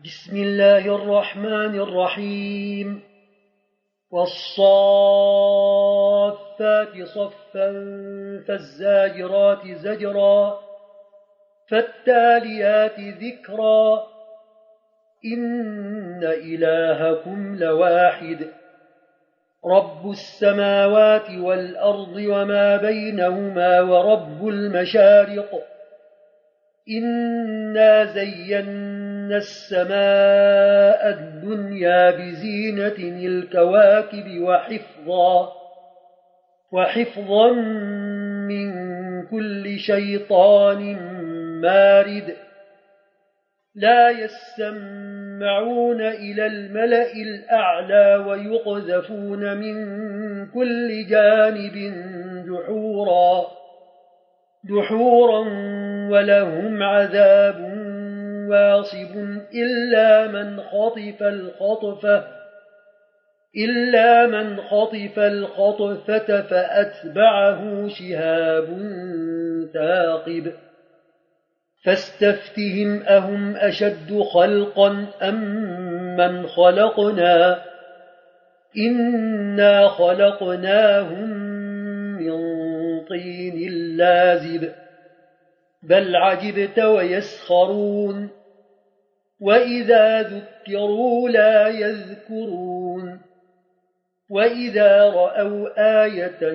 بسم الله الرحمن الرحيم والصافات صفا فالزاجرات زجرا فالتاليات ذكرا إن إلهكم لواحد رب السماوات والأرض وما بينهما ورب المشارق إنا زينا السماء الدنيا بزينة الكواكب وحفظا من كل شيطان مارد لا يسمعون إلى الملأ الأعلى ويقذفون من كل جانب دحورا ولهم عذاب واصب إلا من خطف الخطفة فأتبعه شهاب ثاقب فاستفتهم أهم أشد خلقا أم من خلقنا إنا خلقناهم من طين لازب بل عجبت ويسخرون وإذا ذكروا لا يذكرون وإذا رأوا آية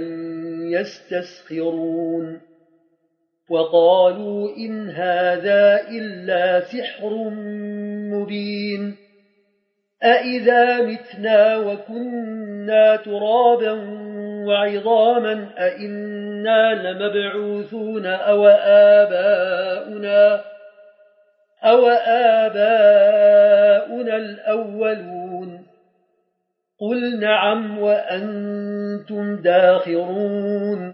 يستسخرون وقالوا إن هذا إلا سحر مبين أإذا متنا وكنا ترابا وعظاما أإنا لمبعوثون أو آباؤنا الأولون قل نعم وأنتم داخرون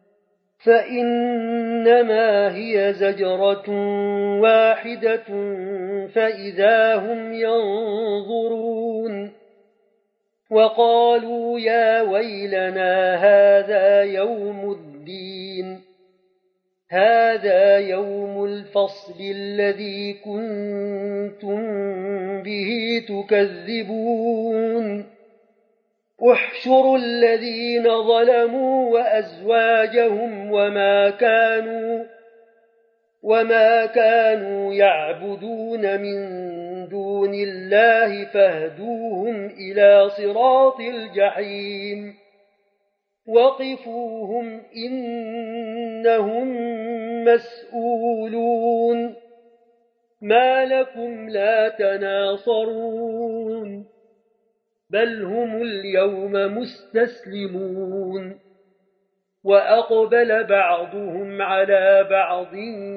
فإنما هي زجرة واحدة فإذا هم ينظرون وقالوا يا ويلنا هذا يوم الدين هذا يوم الفصل الذي كنتم به تكذبون احشروا الذين ظلموا وأزواجهم وما كانوا يعبدون من دون الله فاهدوهم إلى صراط الجحيم وقفوهم إنهم مسؤولون ما لكم لا تناصرون بل هم اليوم مستسلمون وأقبل بعضهم على بعض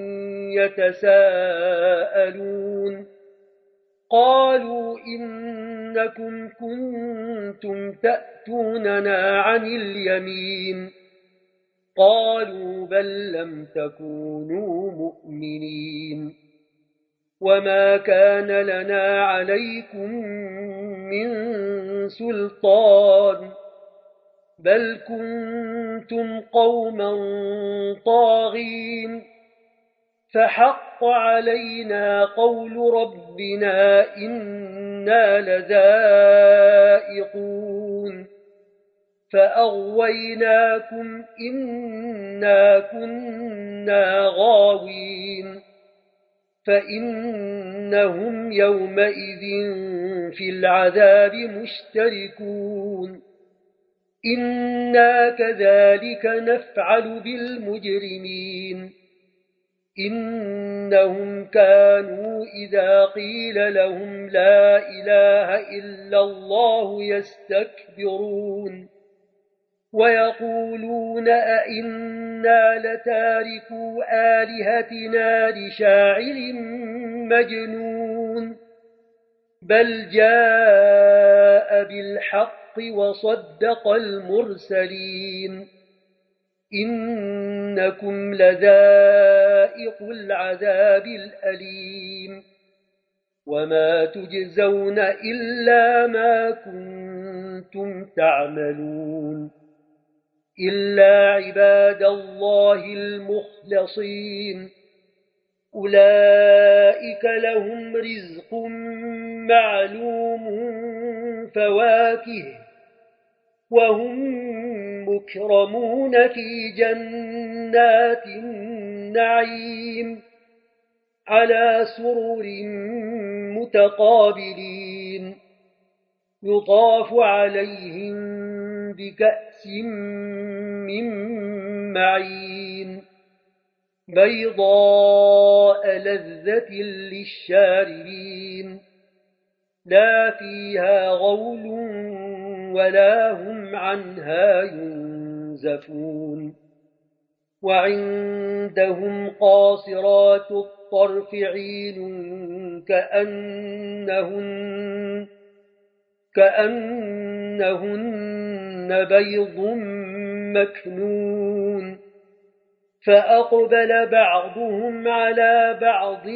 يتساءلون قالوا إنكم كنتم تأتوننا عن اليمين قالوا بل لم تكونوا مؤمنين وما كان لنا عليكم من سلطان بل كنتم قوما طاغين فحق علينا قول ربنا إنا لذائقون فأغويناكم إنا كنا غاوين فإنهم يومئذ في العذاب مشتركون إنا كذلك نفعل بالمجرمين إنهم كانوا إذا قيل لهم لا إله إلا الله يستكبرون ويقولون أئنا لتاركو آلهتنا لشاعر مجنون بل جاء بالحق وصدق المرسلين إنكم لذائق العذاب الأليم وما تجزون إلا ما كنتم تعملون إلا عباد الله المخلصين أولئك لهم رزق معلوم فواكه وهم مكرمون في جنات النعيم على سرر متقابلين يطاف عليهم بكأس من معين بيضاء لذة للشاربين لا فيها غول ولا هم عنها ينزفون وعندهم قاصرات الطرف عين كأنهن بيض مكنون فأقبل بعضهم على بعض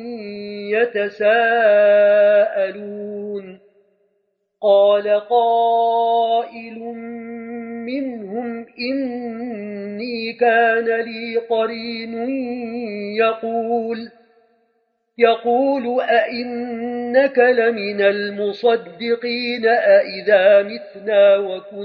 يتساءلون قال قائل منهم إني كان لي قرين يقول أئنك لمن المصدقين أئذا متنا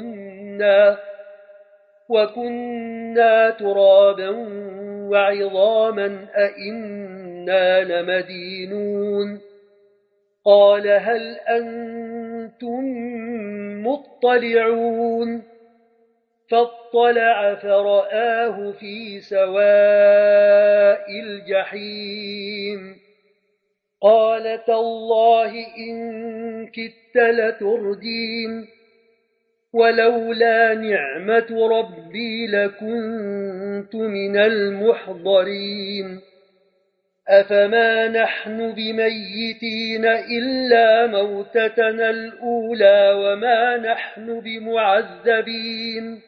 وكنا ترابا وعظاما أئنا لمدينون قال هل أنتم مطلعون فاطلع فرآه في سواء الجحيم قال تالله إن كدت لتردين ولولا نعمة ربي لكنت من المحضرين أفما نحن بميتين إلا موتتنا الأولى وما نحن بمعذبين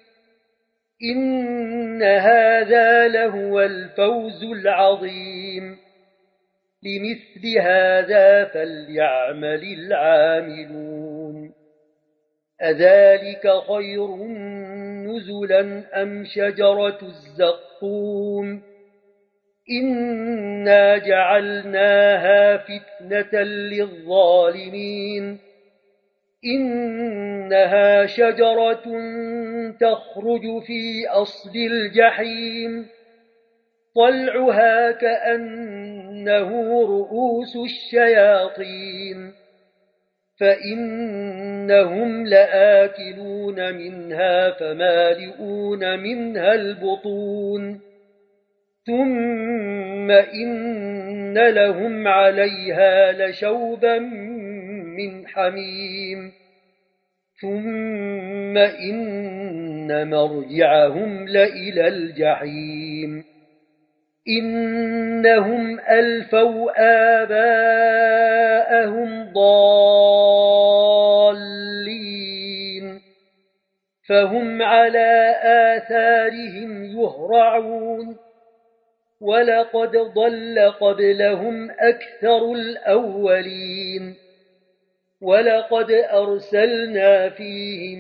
إن هذا لهو الفوز العظيم لمثل هذا فليعمل العاملون أذلك خير نزلا أم شجرة الزقوم إنا جعلناها فتنة للظالمين إنها شجرة تخرج في أصل الجحيم طلعها كأنه رؤوس الشياطين فإنهم لآكلون منها فمالئون منها البطون ثم إن لهم عليها لشوبا من حميم ثم إن مرجعهم لإلى الجحيم إنهم ألفوا آباءهم ضالين فهم على آثارهم يهرعون ولقد ضل قبلهم أكثر الأولين ولقد أرسلنا فيهم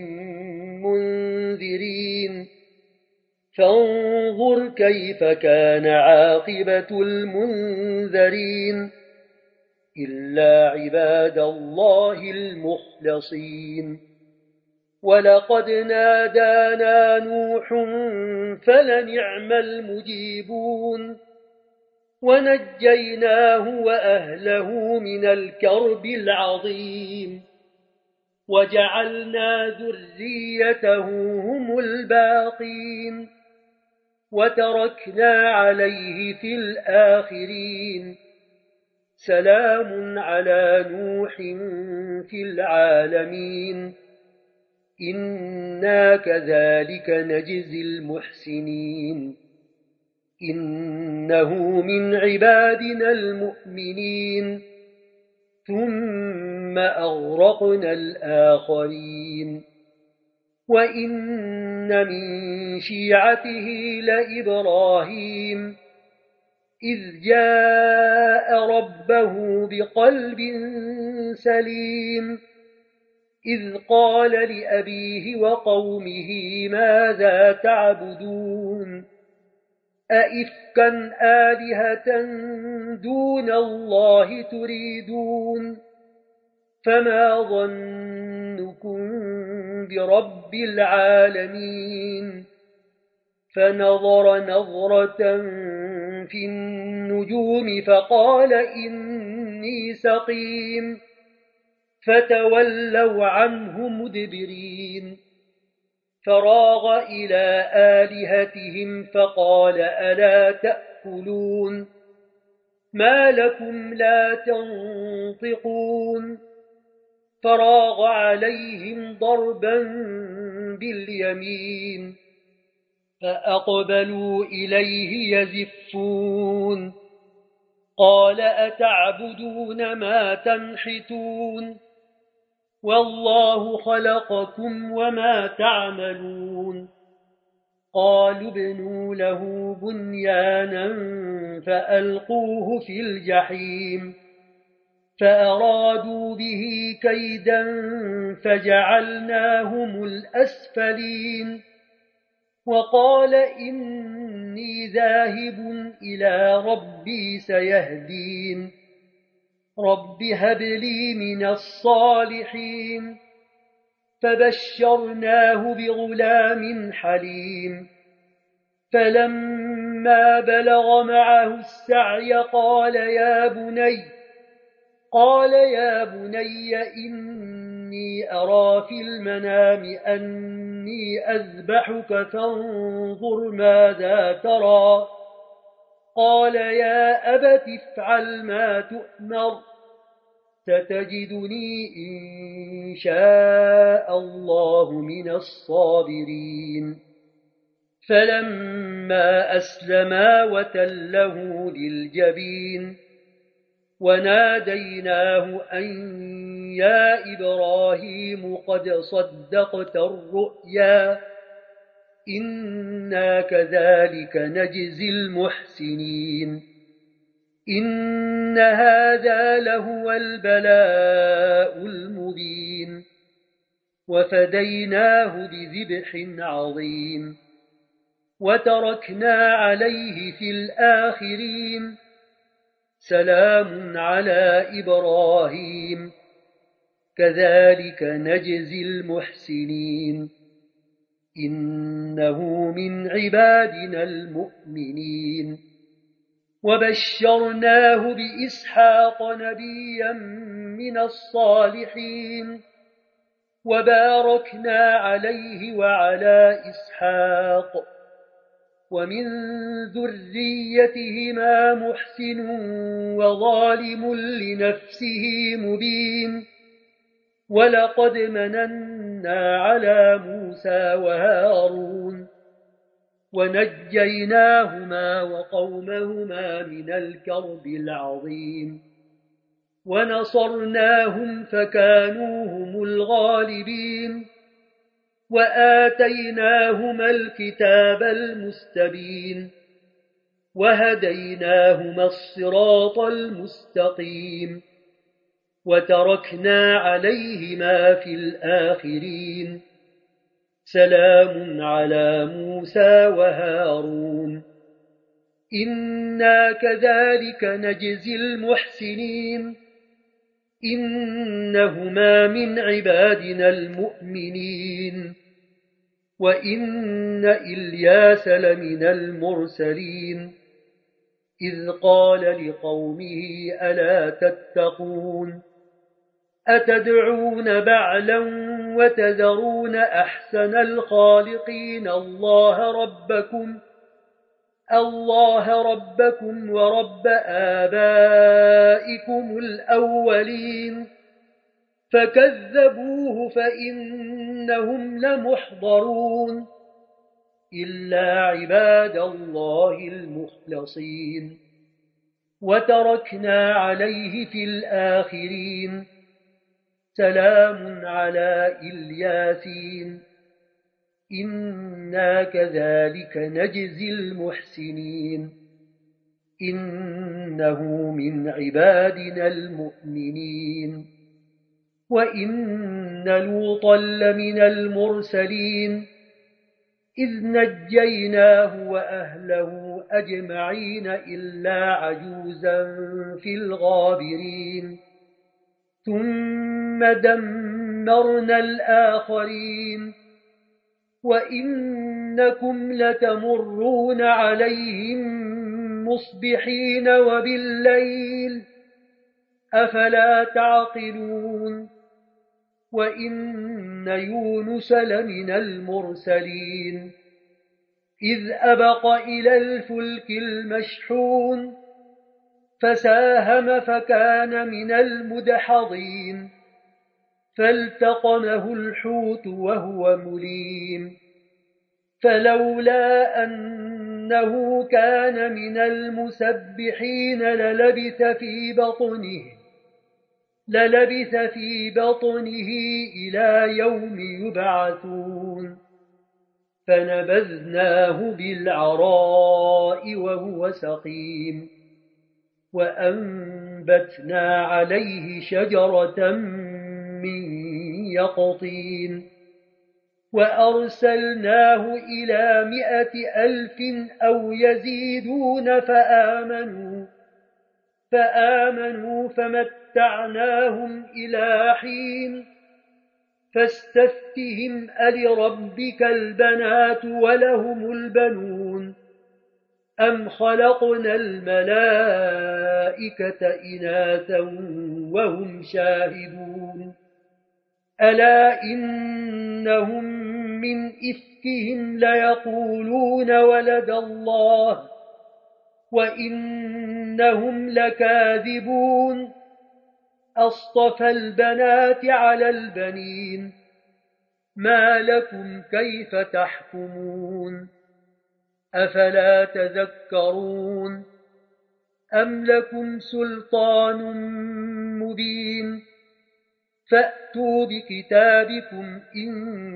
منذرين فانظر كيف كان عاقبة المنذرين إلا عباد الله المخلصين ولقد نادانا نوح فلنعم المجيبون ونجيناه وأهله من الكرب العظيم وجعلنا ذريته هم الباقين وتركنا عليه في الآخرين سلام على نوح في العالمين إنا كذلك نجزي المحسنين إنه من عبادنا المؤمنين ثم أغرقنا الآخرين وإن من شيعته لإبراهيم إذ جاء ربه بقلب سليم إذ قال لأبيه وقومه ماذا تعبدون أئفكا آلهة دون الله تريدون فما ظنكم برب العالمين فنظر نظرة في النجوم فقال إني سقيم فتولوا عنه مدبرين فراغ إلى آلهتهم فقال ألا تأكلون ما لكم لا تنطقون فراغ عليهم ضربا باليمين فأقبلوا إليه يزفون قال أتعبدون ما تنحتون والله خلقكم وما تعملون قالوا ابنوا له بنيانا فألقوه في الجحيم فأرادوا به كيدا فجعلناهم الأسفلين وقال إني ذاهب إلى ربي سيهدين رب هب لي من الصالحين فبشرناه بغلام حليم فلما بلغ معه السعي قال يا بني إني أرى في المنام أني أذبحك فانظر ماذا ترى قال يا أبت افعل ما تؤمر ستجدني إن شاء الله من الصابرين فلما أسلما وتله للجبين وناديناه أن يا إبراهيم قد صدقت الرؤيا إنا كذلك نجزي المحسنين إن هذا لهو البلاء المبين وفديناه بذبح عظيم وتركنا عليه في الآخرين سلام على إبراهيم كذلك نجزي المحسنين إنه من عبادنا المؤمنين وبشرناه بإسحاق نبيا من الصالحين وباركنا عليه وعلى إسحاق ومن ذريتهما محسن وظالم لنفسه مبين ولقد مننا على موسى وهارون ونجيناهما وقومهما من الكرب العظيم ونصرناهم فكانوا هم الغالبين وآتيناهما الكتاب المستبين وهديناهما الصراط المستقيم وتركنا عليهما في الآخرين سلام على موسى وهارون إنا كذلك نجزي المحسنين إنهما من عبادنا المؤمنين وإن إلياس لمن المرسلين إذ قال لقومه ألا تتقون أتدعون بعلا وتذرون أحسن الخالقين الله ربكم ورب آبائكم الأولين فكذبوه فإنهم لمحضرون إلا عباد الله المخلصين وتركنا عليه في الآخرين سلام على الياسين إنا كذلك نجزي المحسنين إنه من عبادنا المؤمنين وإن لوطا لمن المرسلين إذ نجيناه وأهله أجمعين إلا عجوزا في الغابرين ثم دمرنا الآخرين وإنكم لتمرون عليهم مصبحين وبالليل أفلا تعقلون وإن يونس لمن المرسلين إذ أبق إلى الفلك المشحون فساهم فكان من المدحضين فالتقمه الحوت وهو مليم فلولا أنه كان من المسبحين للبث في بطنه إلى يوم يبعثون فنبذناه بالعراء وهو سقيم وأنبتنا عليه شجرة من يقطين وأرسلناه إلى 100,000 أو يزيدون فآمنوا فمتعناهم إلى حين فاستفتهم ألربك البنات ولهم البنون أم خلقنا الملائكة إناثا وهم شاهدون ألا إنهم من إفكهم ليقولون ولد الله وإنهم لكاذبون أصطفى البنات على البنين ما لكم كيف تحكمون أفلا تذكرون أم لكم سلطان مبين فأتوا بكتابكم إن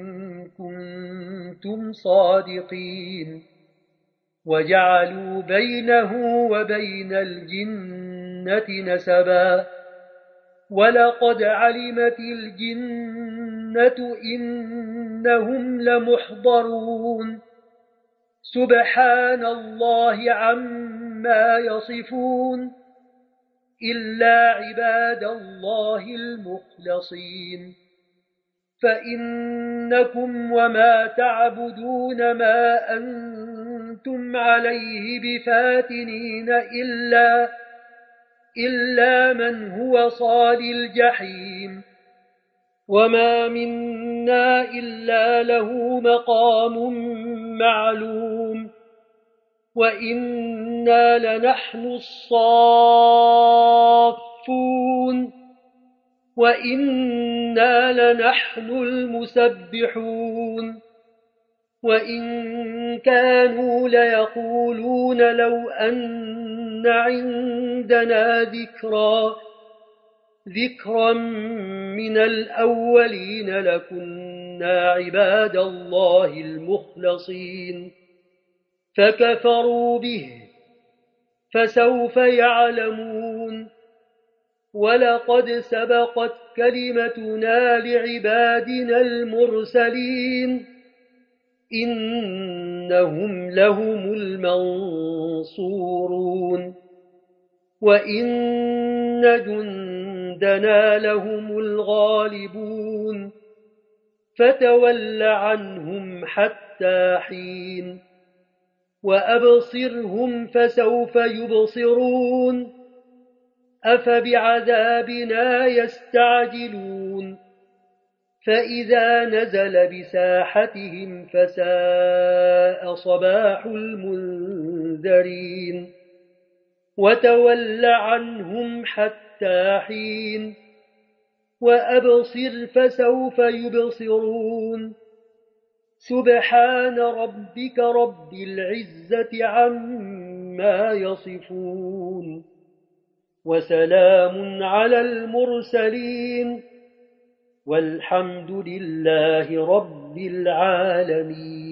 كنتم صادقين وجعلوا بينه وبين الجنة نسبا ولقد علمت الجنة إنهم لمحضرون سبحان الله عما يصفون إلا عباد الله المخلصين فإنكم وما تعبدون ما أنتم عليه بفاتنين إلا من هو صال الجحيم وما منا إلا له مقام معلوم وإنا لنحن الصافون وإنا لنحن المسبحون وإن كانوا ليقولون لو أن عندنا ذكرا من الأولين لكنا عباد الله المخلصين فكفروا به فسوف يعلمون ولقد سبقت كلمتنا لعبادنا المرسلين إنهم لهم المنصورون وإن جندنا لهم الغالبون فتول عنهم حتى حين وأبصرهم فسوف يبصرون أفبعذابنا يستعجلون فإذا نزل بساحتهم فساء صباح المنذرين وتول عنهم حتى حين وأبصر فسوف يبصرون سبحان ربك رب العزة عما يصفون وسلام على المرسلين والحمد لله رب العالمين.